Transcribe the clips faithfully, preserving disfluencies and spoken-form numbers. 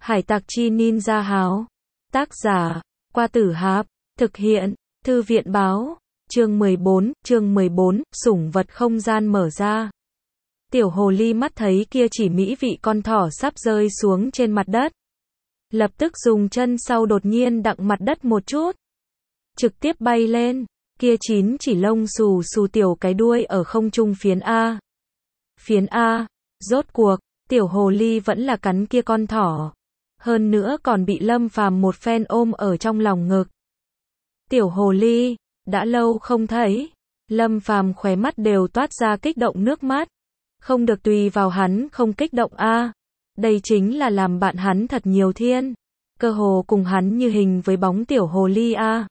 Hải tặc chi ninja háo. Tác giả, Qua Tử Hạp. Thực hiện, Thư viện báo. Chương mười bốn, chương mười bốn, sủng vật không gian mở ra. Tiểu hồ ly mắt thấy kia chỉ mỹ vị con thỏ sắp rơi xuống trên mặt đất. Lập tức dùng chân sau đột nhiên đặng mặt đất một chút. Trực tiếp bay lên. Kia chín chỉ lông xù xù tiểu cái đuôi ở không trung phiến A. Phiến A. Rốt cuộc, tiểu hồ ly vẫn là cắn kia con thỏ. Hơn nữa còn bị Lâm Phàm một phen ôm ở trong lòng ngực. Tiểu hồ ly, đã lâu không thấy. Lâm Phàm khóe mắt đều toát ra kích động nước mắt. Không được tùy vào hắn không kích động a. Đây chính là làm bạn hắn thật nhiều thiên. Cơ hồ cùng hắn như hình với bóng tiểu hồ ly a.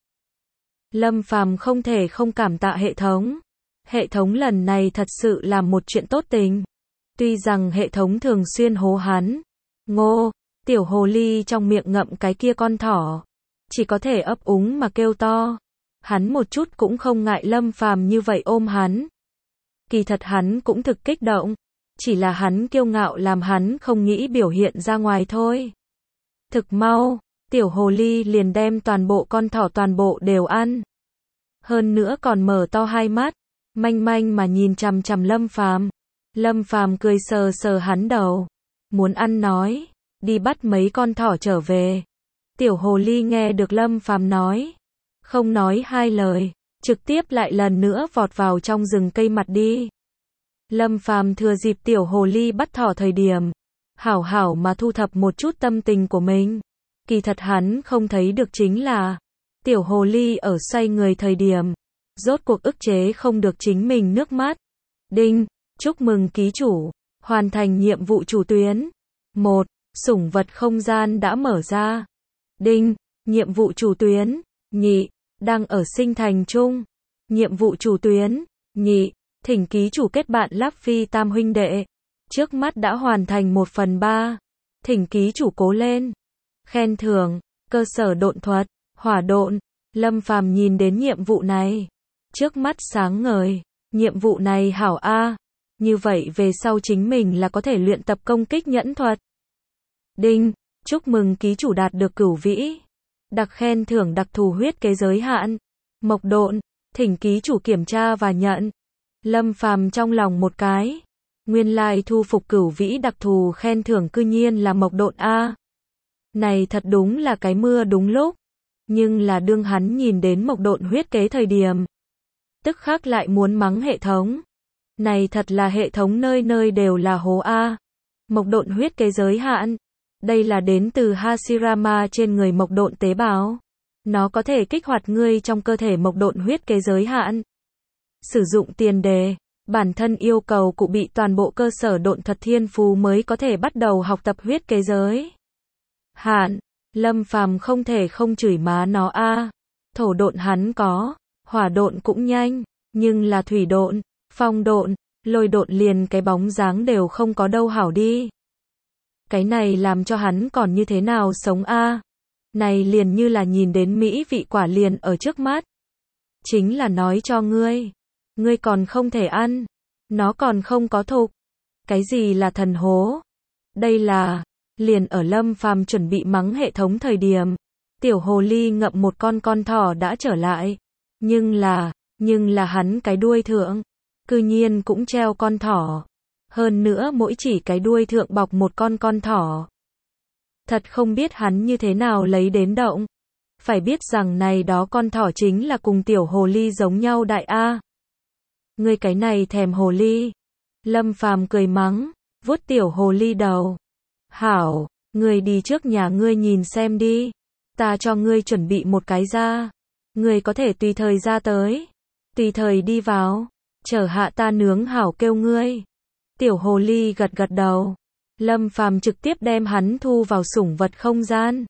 Lâm Phàm không thể không cảm tạ hệ thống. Hệ thống lần này thật sự làm một chuyện tốt tình. Tuy rằng hệ thống thường xuyên hố hắn. Ngô, tiểu hồ ly trong miệng ngậm cái kia con thỏ. Chỉ có thể ấp úng mà kêu to. Hắn một chút cũng không ngại Lâm Phàm như vậy ôm hắn. Kỳ thật hắn cũng thực kích động. Chỉ là hắn kiêu ngạo làm hắn không nghĩ biểu hiện ra ngoài thôi. Thực mau, tiểu hồ ly liền đem toàn bộ con thỏ toàn bộ đều ăn. Hơn nữa còn mở to hai mắt, manh manh mà nhìn chằm chằm Lâm Phàm. Lâm Phàm cười sờ sờ hắn đầu. Muốn ăn nói, đi bắt mấy con thỏ trở về. Tiểu hồ ly nghe được Lâm Phàm nói. Không nói hai lời, trực tiếp lại lần nữa vọt vào trong rừng cây mặt đi. Lâm Phàm thừa dịp tiểu hồ ly bắt thỏ thời điểm, hảo hảo mà thu thập một chút tâm tình của mình. Kỳ thật hắn không thấy được chính là, tiểu hồ ly ở xoay người thời điểm, rốt cuộc ức chế không được chính mình nước mắt. Đinh, chúc mừng ký chủ, hoàn thành nhiệm vụ chủ tuyến. một. Sủng vật không gian đã mở ra. Đinh, nhiệm vụ chủ tuyến. Nhị, đang ở sinh thành chung. Nhiệm vụ chủ tuyến. Nhị, thỉnh ký chủ kết bạn Láp Phi tam huynh đệ. Trước mắt đã hoàn thành một phần ba. Thỉnh ký chủ cố lên. Khen thưởng, cơ sở độn thuật, hỏa độn. Lâm Phàm nhìn đến nhiệm vụ này. Trước mắt sáng ngời. Nhiệm vụ này hảo a. Như vậy về sau chính mình là có thể luyện tập công kích nhẫn thuật. Đinh, chúc mừng ký chủ đạt được cửu vĩ. Đặc khen thưởng đặc thù huyết kế giới hạn. Mộc độn, thỉnh ký chủ kiểm tra và nhận. Lâm Phàm trong lòng một cái. Nguyên lai thu phục cửu vĩ đặc thù khen thưởng cư nhiên là mộc độn a. Này thật đúng là cái mưa đúng lúc. Nhưng là đương hắn nhìn đến mộc độn huyết kế thời điểm. Tức khắc lại muốn mắng hệ thống. Này thật là hệ thống nơi nơi đều là hố a. Mộc độn huyết kế giới hạn. Đây là đến từ Hashirama trên người mộc độn tế bào. Nó có thể kích hoạt ngươi trong cơ thể mộc độn huyết kế giới hạn. Sử dụng tiền đề, bản thân yêu cầu cụ bị toàn bộ cơ sở độn thuật thiên phú mới có thể bắt đầu học tập huyết kế giới hạn. Lâm Phàm không thể không chửi má nó a. Thổ độn hắn có, hỏa độn cũng nhanh, nhưng là thủy độn, phong độn, lôi độn liền cái bóng dáng đều không có đâu hảo đi. Cái này làm cho hắn còn như thế nào sống a? Này liền như là nhìn đến mỹ vị quả liền ở trước mắt. Chính là nói cho ngươi, ngươi còn không thể ăn, nó còn không có thục. Cái gì là thần hố? Đây là, liền ở Lâm Phàm chuẩn bị mắng hệ thống thời điểm, tiểu hồ ly ngậm một con con thỏ đã trở lại. Nhưng là, nhưng là hắn cái đuôi thượng, cư nhiên cũng treo con thỏ. Hơn nữa mỗi chỉ cái đuôi thượng bọc một con con thỏ. Thật không biết hắn như thế nào lấy đến động. Phải biết rằng này đó con thỏ chính là cùng tiểu hồ ly giống nhau đại A. Ngươi cái này thèm hồ ly. Lâm Phàm cười mắng, vuốt tiểu hồ ly đầu. Hảo, ngươi đi trước nhà ngươi nhìn xem đi. Ta cho ngươi chuẩn bị một cái ra. Ngươi có thể tùy thời ra tới. Tùy thời đi vào. Chờ hạ ta nướng hảo kêu ngươi. Tiểu hồ ly gật gật đầu. Lâm Phàm trực tiếp đem hắn thu vào sủng vật không gian.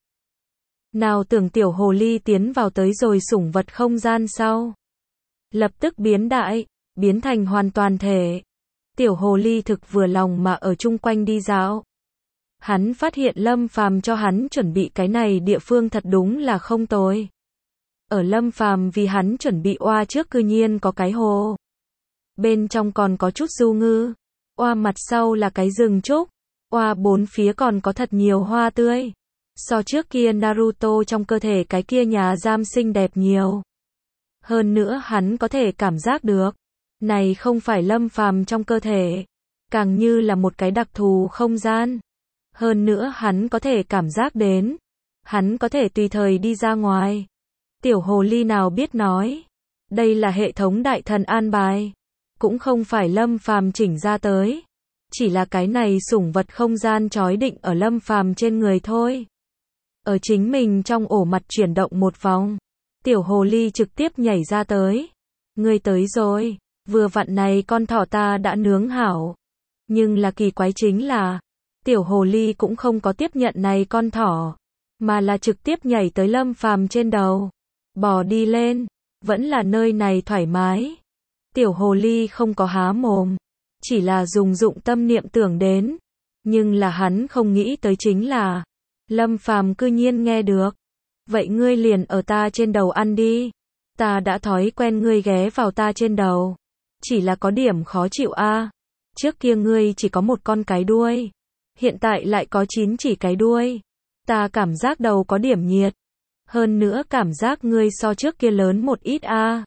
Nào tưởng tiểu hồ ly tiến vào tới rồi sủng vật không gian sau. Lập tức biến đại, biến thành hoàn toàn thể. Tiểu hồ ly thực vừa lòng mà ở chung quanh đi dạo. Hắn phát hiện Lâm Phàm cho hắn chuẩn bị cái này địa phương thật đúng là không tồi. Ở Lâm Phàm vì hắn chuẩn bị oa trước cư nhiên có cái hồ. Bên trong còn có chút du ngư. Oa mặt sau là cái rừng trúc. Oa bốn phía còn có thật nhiều hoa tươi. So trước kia Naruto trong cơ thể cái kia nhà giam xinh đẹp nhiều. Hơn nữa hắn có thể cảm giác được. Này không phải Lâm Phàm trong cơ thể. Càng như là một cái đặc thù không gian. Hơn nữa hắn có thể cảm giác đến. Hắn có thể tùy thời đi ra ngoài. Tiểu hồ ly nào biết nói. Đây là hệ thống đại thần an bài. Cũng không phải Lâm Phàm chỉnh ra tới. Chỉ là cái này sủng vật không gian trói định ở Lâm Phàm trên người thôi. Ở chính mình trong ổ mặt chuyển động một vòng. Tiểu hồ ly trực tiếp nhảy ra tới. Ngươi tới rồi. Vừa vặn này con thỏ ta đã nướng hảo. Nhưng là kỳ quái chính là. Tiểu hồ ly cũng không có tiếp nhận này con thỏ. Mà là trực tiếp nhảy tới Lâm Phàm trên đầu. Bò đi lên. Vẫn là nơi này thoải mái. Tiểu hồ ly không có há mồm. Chỉ là dùng dụng tâm niệm tưởng đến. Nhưng là hắn không nghĩ tới chính là. Lâm Phàm cư nhiên nghe được. Vậy ngươi liền ở ta trên đầu ăn đi. Ta đã thói quen ngươi ghé vào ta trên đầu. Chỉ là có điểm khó chịu a. Trước kia ngươi chỉ có một con cái đuôi. Hiện tại lại có chín chỉ cái đuôi. Ta cảm giác đầu có điểm nhiệt. Hơn nữa cảm giác ngươi so trước kia lớn một ít a.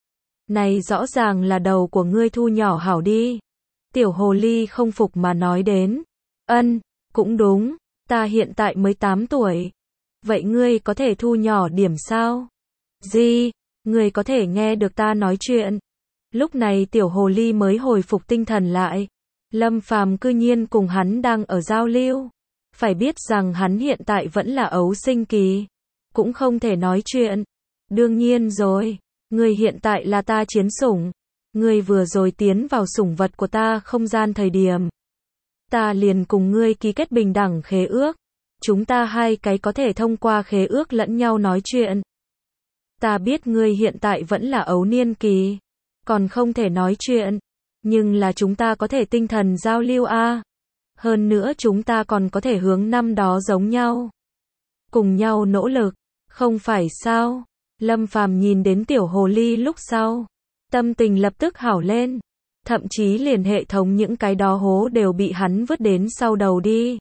Này rõ ràng là đầu của ngươi thu nhỏ hảo đi. Tiểu hồ ly không phục mà nói đến. Ân, cũng đúng. Ta hiện tại mới tám tuổi. Vậy ngươi có thể thu nhỏ điểm sao? Gì? Ngươi có thể nghe được ta nói chuyện. Lúc này tiểu hồ ly mới hồi phục tinh thần lại. Lâm Phàm cư nhiên cùng hắn đang ở giao lưu. Phải biết rằng hắn hiện tại vẫn là ấu sinh kỳ. Cũng không thể nói chuyện. Đương nhiên rồi. Ngươi hiện tại là ta chiến sủng. Ngươi vừa rồi tiến vào sủng vật của ta không gian thời điểm. Ta liền cùng ngươi ký kết bình đẳng khế ước. Chúng ta hai cái có thể thông qua khế ước lẫn nhau nói chuyện. Ta biết ngươi hiện tại vẫn là ấu niên kỳ. Còn không thể nói chuyện. Nhưng là chúng ta có thể tinh thần giao lưu a. Hơn nữa chúng ta còn có thể hướng năm đó giống nhau. Cùng nhau nỗ lực. Không phải sao? Lâm Phàm nhìn đến tiểu hồ ly lúc sau. Tâm tình lập tức hảo lên. Thậm chí liền hệ thống những cái đó hố đều bị hắn vứt đến sau đầu đi.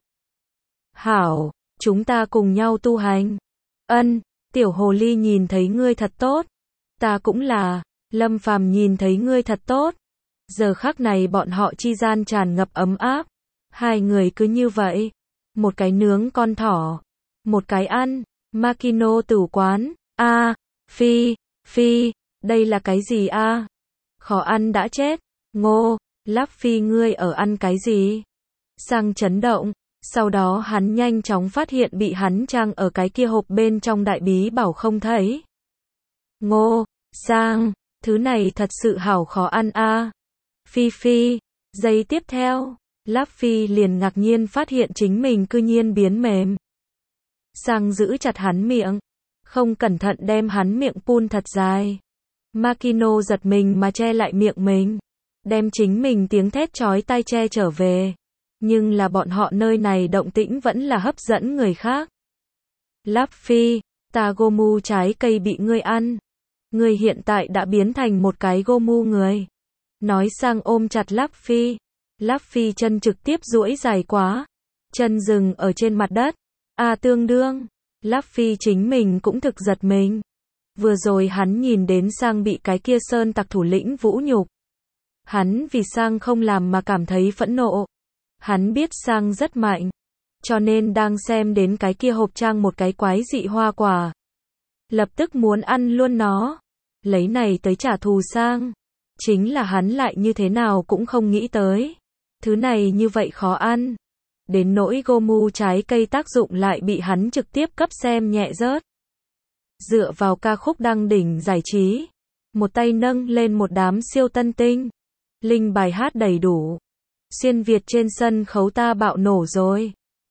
Hảo, chúng ta cùng nhau tu hành. Ân, tiểu hồ ly nhìn thấy ngươi thật tốt. Ta cũng là. Lâm Phàm nhìn thấy ngươi thật tốt. Giờ khắc này bọn họ chi gian tràn ngập ấm áp. Hai người cứ như vậy. Một cái nướng con thỏ. Một cái ăn. Makino tử quán. A, à, phi, phi, đây là cái gì a? À? Khó ăn đã chết. Ngô, Láp Phi ngươi ở ăn cái gì? Sang chấn động. Sau đó hắn nhanh chóng phát hiện bị hắn trang ở cái kia hộp bên trong đại bí bảo không thấy. Ngô, Sang, thứ này thật sự hảo khó ăn a. À? Phi Phi, giây tiếp theo, Láp Phi liền ngạc nhiên phát hiện chính mình cư nhiên biến mềm. Sang giữ chặt hắn miệng, không cẩn thận đem hắn miệng phun thật dài. Makino giật mình mà che lại miệng mình, đem chính mình tiếng thét chói tai che trở về. Nhưng là bọn họ nơi này động tĩnh vẫn là hấp dẫn người khác. Láp Phi, ta Gomu trái cây bị ngươi ăn. Ngươi hiện tại đã biến thành một cái Gomu người. Nói Sang ôm chặt Láp Phi. Láp Phi chân trực tiếp duỗi dài quá. Chân dừng ở trên mặt đất. À tương đương. Láp Phi chính mình cũng thực giật mình. Vừa rồi hắn nhìn đến Sang bị cái kia sơn tặc thủ lĩnh vũ nhục. Hắn vì Sang không làm mà cảm thấy phẫn nộ. Hắn biết Sang rất mạnh. Cho nên đang xem đến cái kia hộp trang một cái quái dị hoa quả. Lập tức muốn ăn luôn nó. Lấy này tới trả thù Sang. Chính là hắn lại như thế nào cũng không nghĩ tới. Thứ này như vậy khó ăn. Đến nỗi Gomu trái cây tác dụng lại bị hắn trực tiếp cấp xem nhẹ rớt. Dựa vào ca khúc đăng đỉnh giải trí. Một tay nâng lên một đám siêu tân tinh. Linh bài hát đầy đủ. Xuyên Việt trên sân khấu ta bạo nổ rồi.